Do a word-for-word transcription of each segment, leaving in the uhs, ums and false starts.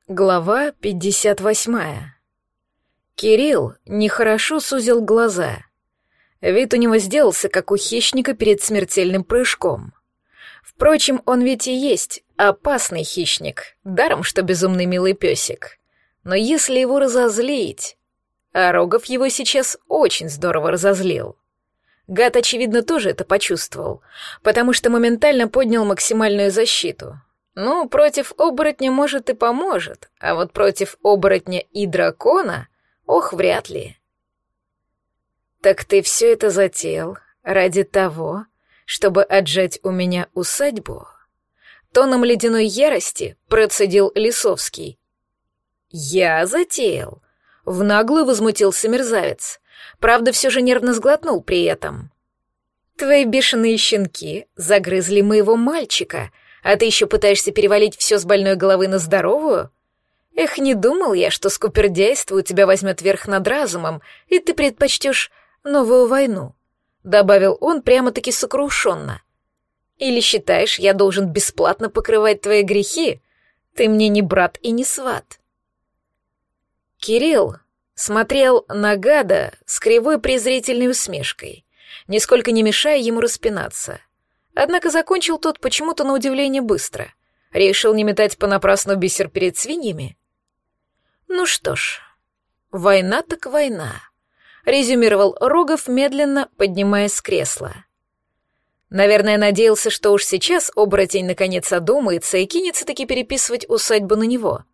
Глава пятьдесят восьмая. Кирилл нехорошо сузил глаза. Вид у него сделался, как у хищника перед смертельным прыжком. Впрочем, он ведь и есть опасный хищник, даром что безумный милый песик. Но если его разозлить... А Рогов его сейчас очень здорово разозлил. Гад, очевидно, тоже это почувствовал, потому что моментально поднял максимальную защиту. Ну, против оборотня, может, и поможет, а вот против оборотня и дракона, ох, вряд ли. Так ты все это затеял ради того, чтобы отжать у меня усадьбу? Тоном ледяной ярости процедил Лисовский. Я затеял? В наглую возмутился мерзавец. Правда, все же нервно сглотнул при этом. Твои бешеные щенки загрызли моего мальчика, а ты еще пытаешься перевалить все с больной головы на здоровую? Эх, не думал я, что скупердяйство у тебя возьмет верх над разумом, и ты предпочтешь новую войну», — добавил он прямо-таки сокрушенно. «Или считаешь, я должен бесплатно покрывать твои грехи? Ты мне не брат и не сват». Кирилл смотрел на гада с кривой презрительной усмешкой, нисколько не мешая ему распинаться. Однако закончил тот почему-то на удивление быстро. Решил не метать понапрасну бисер перед свиньями. «Ну что ж, война так война», — резюмировал Рогов, медленно поднимаясь с кресла. Наверное, надеялся, что уж сейчас оборотень наконец одумается и кинется-таки переписывать усадьбу на него.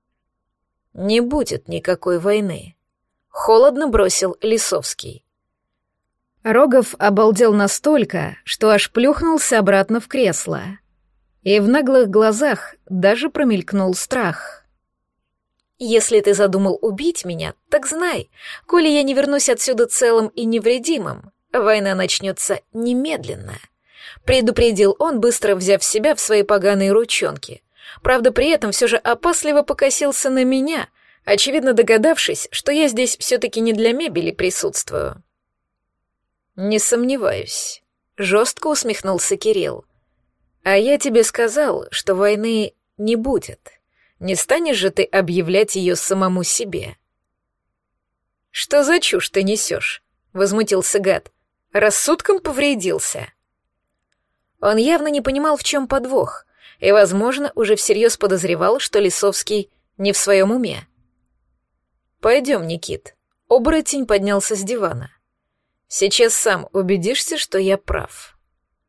«Не будет никакой войны», — холодно бросил Лисовский. Рогов обалдел настолько, что аж плюхнулся обратно в кресло. И в наглых глазах даже промелькнул страх. «Если ты задумал убить меня, так знай, коли я не вернусь отсюда целым и невредимым, война начнется немедленно», — предупредил он, быстро взяв себя в свои поганые ручонки. Правда, при этом все же опасливо покосился на меня, очевидно догадавшись, что я здесь все-таки не для мебели присутствую. «Не сомневаюсь», — жестко усмехнулся Кирилл. «А я тебе сказал, что войны не будет. Не станешь же ты объявлять ее самому себе?» «Что за чушь ты несешь?» — возмутился гад. «Рассудком повредился». Он явно не понимал, в чем подвох, и, возможно, уже всерьез подозревал, что Лисовский не в своем уме. «Пойдем, Никит». Оборотень поднялся с дивана. «Сейчас сам убедишься, что я прав».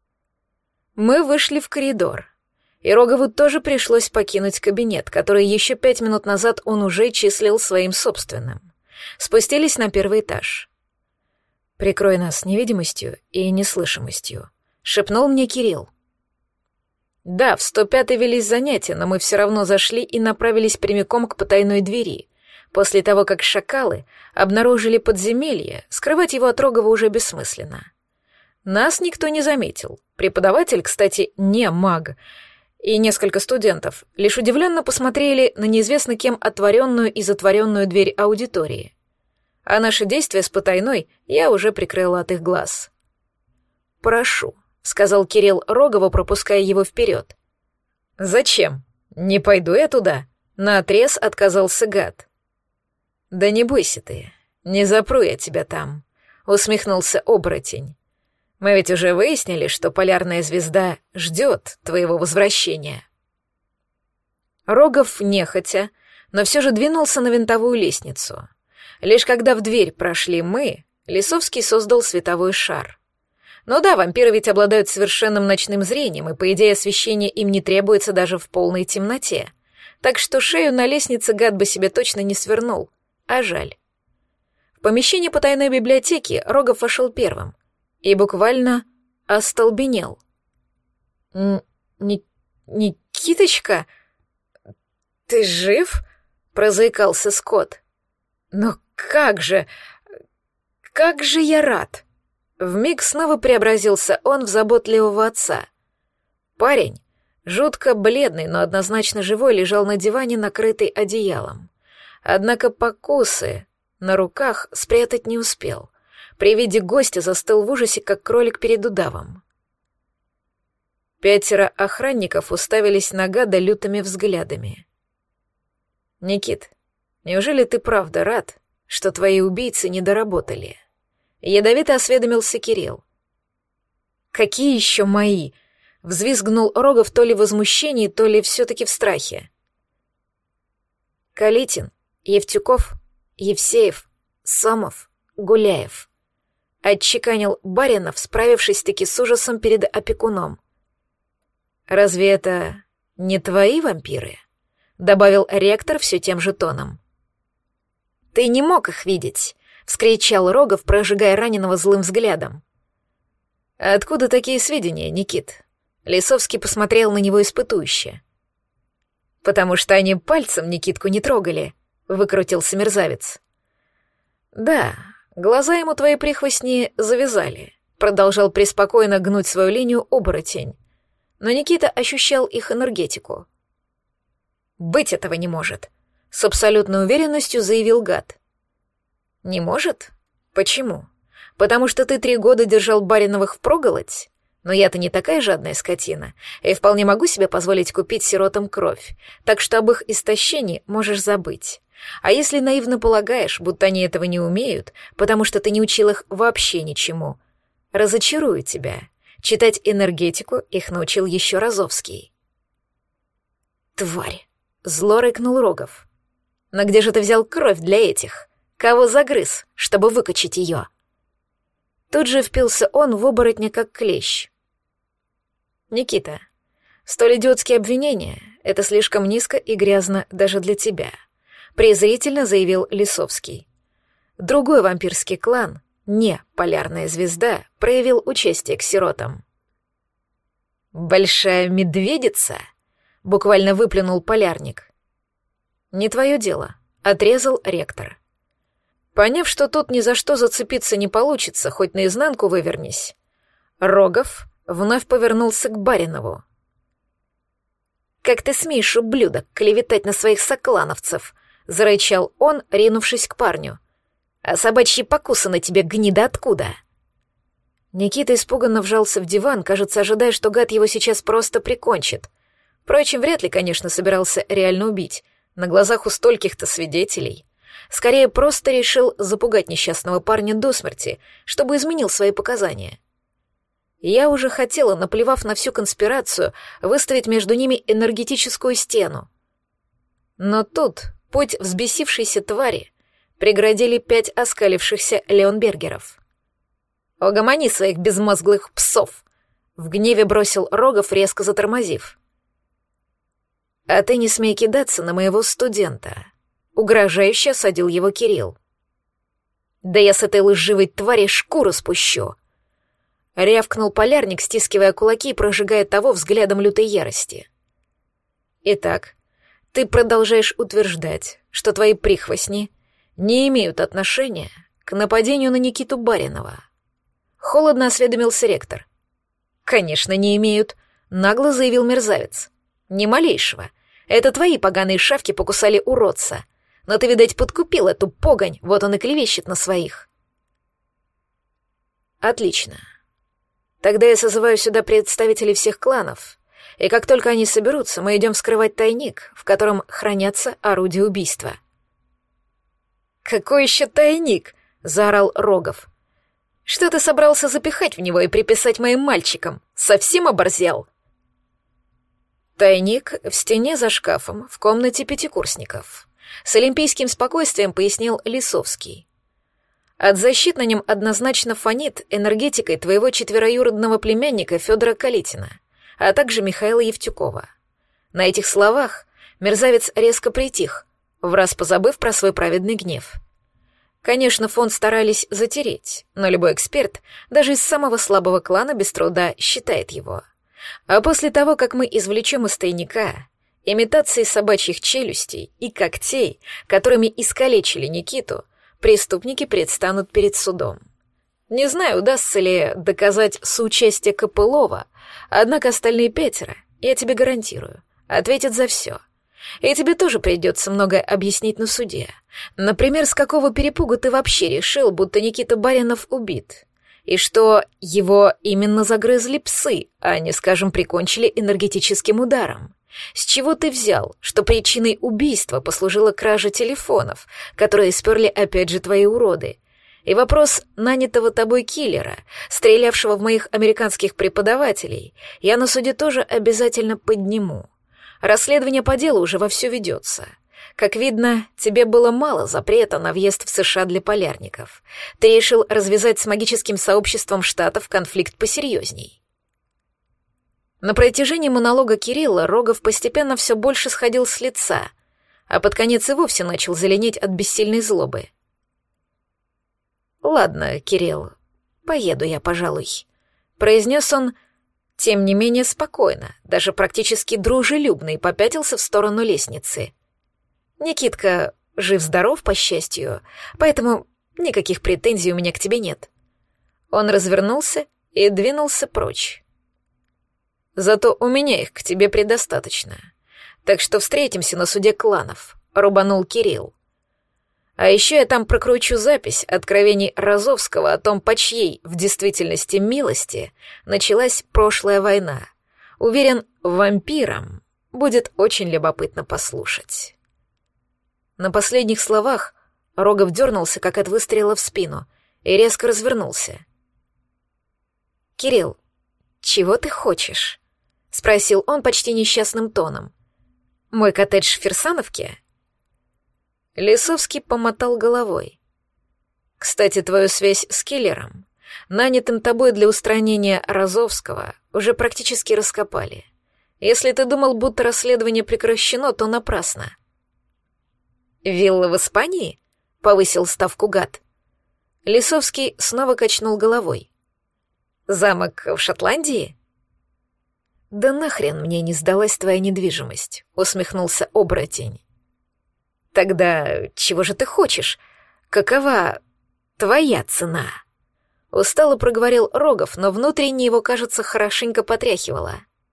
Мы вышли в коридор, и Рогову тоже пришлось покинуть кабинет, который еще пять минут назад он уже числил своим собственным. Спустились на первый этаж. «Прикрой нас невидимостью и неслышимостью», — шепнул мне Кирилл. Да, в сто пятой велись занятия, но мы все равно зашли и направились прямиком к потайной двери. После того, как шакалы обнаружили подземелье, скрывать его от Рогова уже бессмысленно. Нас никто не заметил. Преподаватель, кстати, не маг, и несколько студентов лишь удивленно посмотрели на неизвестно кем отворенную и затворенную дверь аудитории. А наши действия с потайной я уже прикрыла от их глаз. «Прошу», — сказал Кирилл Рогову, пропуская его вперед. «Зачем? Не пойду я туда», — наотрез отказался гад. «Да не бойся ты, не запру я тебя там», — усмехнулся оборотень. «Мы ведь уже выяснили, что полярная звезда ждет твоего возвращения». Рогов нехотя, но все же двинулся на винтовую лестницу. Лишь когда в дверь прошли мы, Лисовский создал световой шар. Ну да, вампиры ведь обладают совершенным ночным зрением, и, по идее, освещение им не требуется даже в полной темноте. Так что шею на лестнице гад бы себе точно не свернул. А жаль. В помещение потайной библиотеки Рогов вошел первым и буквально остолбенел. Н- Ник- «Никиточка, ты жив?» — прозаикался Скотт. «Но как же... как же я рад!» Вмиг снова преобразился он в заботливого отца. Парень, жутко бледный, но однозначно живой, лежал на диване, накрытый одеялом. Однако покусы на руках спрятать не успел. При виде гостя застыл в ужасе, как кролик перед удавом. Пятеро охранников уставились на гада лютыми взглядами. Никит, неужели ты правда рад, что твои убийцы не доработали? Ядовито осведомился Кирилл. Какие еще мои? Взвизгнул Рогов то ли в возмущении, то ли все-таки в страхе. Калитин, Евтюков, Евсеев, Сомов, Гуляев. Отчеканил Баринов, справившись-таки с ужасом перед опекуном. «Разве это не твои вампиры?» — добавил ректор все тем же тоном. «Ты не мог их видеть!» — вскричал Рогов, прожигая раненого злым взглядом. «Откуда такие сведения, Никит?» Лисовский посмотрел на него испытующе. «Потому что они пальцем Никитку не трогали», — выкрутился мерзавец. «Да, глаза ему твои прихвостни завязали», — продолжал преспокойно гнуть свою линию оборотень. Но Никита ощущал их энергетику. «Быть этого не может», — с абсолютной уверенностью заявил гад. «Не может? Почему? Потому что ты три года держал Бариновых впроголодь? Но я-то не такая жадная скотина, и вполне могу себе позволить купить сиротам кровь, так что об их истощении можешь забыть. А если наивно полагаешь, будто они этого не умеют, потому что ты не учил их вообще ничему, разочарую тебя. Читать энергетику их научил еще Розовский». «Тварь!» — зло рыкнул Рогов. «Но где же ты взял кровь для этих? Кого загрыз, чтобы выкачать ее?» Тут же впился он в оборотня как клещ. «Никита, столь идиотские обвинения — это слишком низко и грязно даже для тебя», — презрительно заявил Лисовский. «Другой вампирский клан, не Полярная звезда, проявил участие к сиротам». «Большая медведица?» — буквально выплюнул полярник. «Не твое дело», — отрезал ректор. Поняв, что тут ни за что зацепиться не получится, хоть наизнанку вывернись, Рогов вновь повернулся к Баринову. «Как ты смеешь, ублюдок, клеветать на своих соклановцев?» — зарычал он, ринувшись к парню. «А собачьи покусы на тебе, гнида, откуда?» Никита испуганно вжался в диван, кажется, ожидая, что гад его сейчас просто прикончит. Впрочем, вряд ли, конечно, собирался реально убить, на глазах у стольких-то свидетелей. Скорее, просто решил запугать несчастного парня до смерти, чтобы изменил свои показания. Я уже хотела, наплевав на всю конспирацию, выставить между ними энергетическую стену. Но тут путь взбесившейся твари преградили пять оскалившихся леонбергеров. «Угомони своих безмозглых псов!» — в гневе бросил Рогов, резко затормозив. «А ты не смей кидаться на моего студента!» — угрожающе осадил его Кирилл. «Да я с этой лживой твари шкуру спущу!» — рявкнул полярник, стискивая кулаки и прожигая того взглядом лютой ярости. «Итак, ты продолжаешь утверждать, что твои прихвостни не имеют отношения к нападению на Никиту Баринова?» Холодно осведомился ректор. «Конечно, не имеют», — нагло заявил мерзавец. «Ни малейшего. Это твои поганые шавки покусали уродца. Но ты, видать, подкупил эту погонь, вот он и клевещет на своих». «Отлично. Тогда я созываю сюда представителей всех кланов, и как только они соберутся, мы идем вскрывать тайник, в котором хранятся орудия убийства». «Какой еще тайник?» — заорал Рогов. «Что ты собрался запихать в него и приписать моим мальчикам? Совсем оборзел?» «Тайник в стене за шкафом в комнате пятикурсников», — с олимпийским спокойствием пояснил Лисовский. «От защит на нем однозначно фонит энергетикой твоего четвероюродного племянника Федора Калитина, а также Михаила Евтюкова». На этих словах мерзавец резко притих, враз позабыв про свой праведный гнев. Конечно, фон старались затереть, но любой эксперт, даже из самого слабого клана, без труда считает его. А после того, как мы извлечем из тайника имитации собачьих челюстей и когтей, которыми искалечили Никиту, преступники предстанут перед судом. Не знаю, удастся ли доказать соучастие Копылова, однако остальные пятеро, я тебе гарантирую, ответят за все. И тебе тоже придется многое объяснить на суде. Например, с какого перепугу ты вообще решил, будто Никита Баринов убит? и что его именно загрызли псы, а не, скажем, прикончили энергетическим ударом. С чего ты взял, что причиной убийства послужила кража телефонов, которые сперли опять же твои уроды? И вопрос нанятого тобой киллера, стрелявшего в моих американских преподавателей, я на суде тоже обязательно подниму. Расследование по делу уже вовсю ведется. Как видно, тебе было мало запрета на въезд в США для полярников. Ты решил развязать с магическим сообществом Штатов конфликт посерьезней. На протяжении монолога Кирилла Рогов постепенно все больше сходил с лица, а под конец и вовсе начал зеленеть от бессильной злобы. «Ладно, Кирилл, поеду я, пожалуй», — произнес он, тем не менее спокойно, даже практически дружелюбно, и попятился в сторону лестницы. «Никитка жив-здоров, по счастью, поэтому никаких претензий у меня к тебе нет». Он развернулся и двинулся прочь. «Зато у меня их к тебе предостаточно. Так что встретимся на суде кланов», — рубанул Кирилл. «А еще я там прокручу запись откровений Розовского о том, по чьей в действительности милости началась прошлая война. Уверен, вампирам будет очень любопытно послушать». На последних словах Рогов дернулся, как от выстрела в спину, и резко развернулся. «Кирилл, чего ты хочешь?» — спросил он почти несчастным тоном. «Мой коттедж в Фирсановке?» Лисовский помотал головой. «Кстати, твою связь с киллером, нанятым тобой для устранения Розовского, уже практически раскопали. Если ты думал, будто расследование прекращено, то напрасно». «Вилла в Испании?» — повысил ставку гад. Лисовский снова качнул головой. «Замок в Шотландии?» «Да нахрен мне не сдалась твоя недвижимость», — усмехнулся оборотень. «Тогда чего же ты хочешь? Какова твоя цена?» Устало проговорил Рогов, но внутренне его, кажется, хорошенько потряхивало.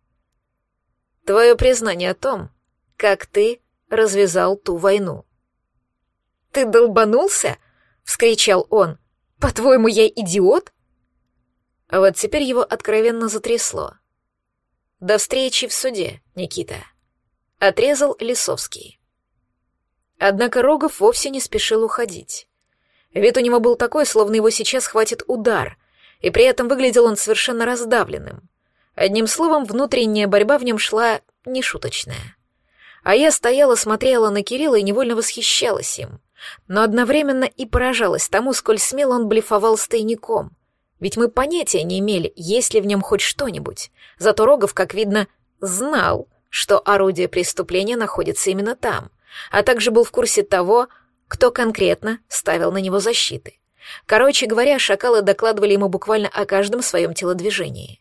«Твое признание о том, как ты развязал ту войну». «Ты долбанулся?» — вскричал он. «По-твоему, я идиот?» А вот теперь его откровенно затрясло. «До встречи в суде, Никита», — отрезал Лисовский. Однако Рогов вовсе не спешил уходить. Вид у него был такой, словно его сейчас хватит удар, и при этом выглядел он совершенно раздавленным. Одним словом, внутренняя борьба в нем шла нешуточная. А я стояла, смотрела на Кирилла и невольно восхищалась им, но одновременно и поражалась тому, сколь смело он блефовал с тайником. Ведь мы понятия не имели, есть ли в нем хоть что-нибудь. Зато Рогов, как видно, знал, что орудие преступления находится именно там, а также был в курсе того, кто конкретно ставил на него защиты. Короче говоря, шакалы докладывали ему буквально о каждом своем телодвижении.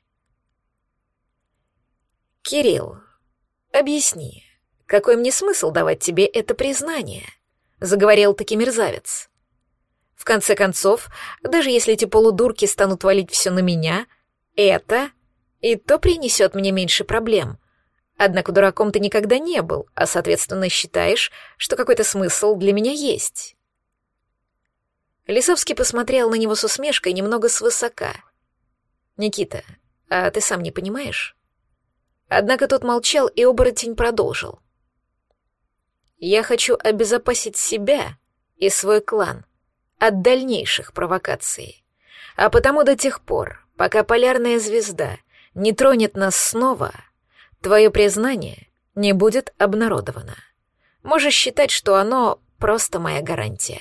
«Кирилл, объясни, какой мне смысл давать тебе это признание?» — заговорил таки мерзавец. «В конце концов, даже если эти полудурки станут валить все на меня, это и то принесет мне меньше проблем. Однако дураком ты никогда не был, а, соответственно, считаешь, что какой-то смысл для меня есть». Лисовский посмотрел на него с усмешкой немного свысока. «Никита, а ты сам не понимаешь?» Однако тот молчал, и оборотень продолжил. «Я хочу обезопасить себя и свой клан от дальнейших провокаций, а потому до тех пор, пока полярная звезда не тронет нас снова, твое признание не будет обнародовано. Можешь считать, что оно просто моя гарантия».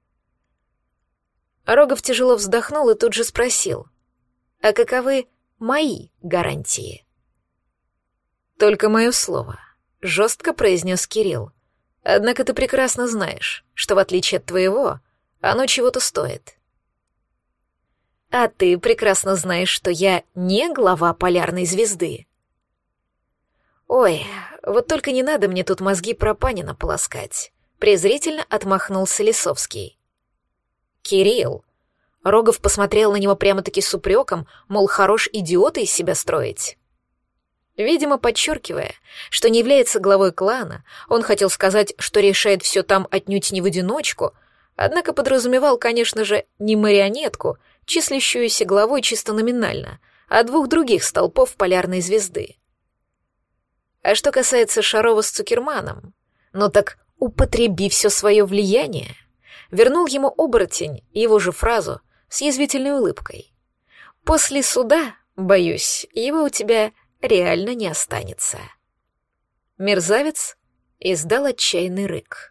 Рогов тяжело вздохнул и тут же спросил: «А каковы мои гарантии?» «Только мое слово», — жестко произнес Кирилл. «Однако ты прекрасно знаешь, что в отличие от твоего, оно чего-то стоит». «А ты прекрасно знаешь, что я не глава полярной звезды». «Ой, вот только не надо мне тут мозги про Панина полоскать», — презрительно отмахнулся Лисовский. «Кирилл», — Рогов посмотрел на него прямо-таки с упреком, мол, хорош идиота из себя строить. Видимо, подчеркивая, что не является главой клана, он хотел сказать, что решает все там отнюдь не в одиночку, однако подразумевал, конечно же, не марионетку, числящуюся главой чисто номинально, а двух других столпов полярной звезды. А что касается Шарова с Цукерманом, ну так употреби все свое влияние. Вернул ему оборотень его же фразу с язвительной улыбкой. После суда, боюсь, его у тебя реально не останется. Мерзавец издал отчаянный рык.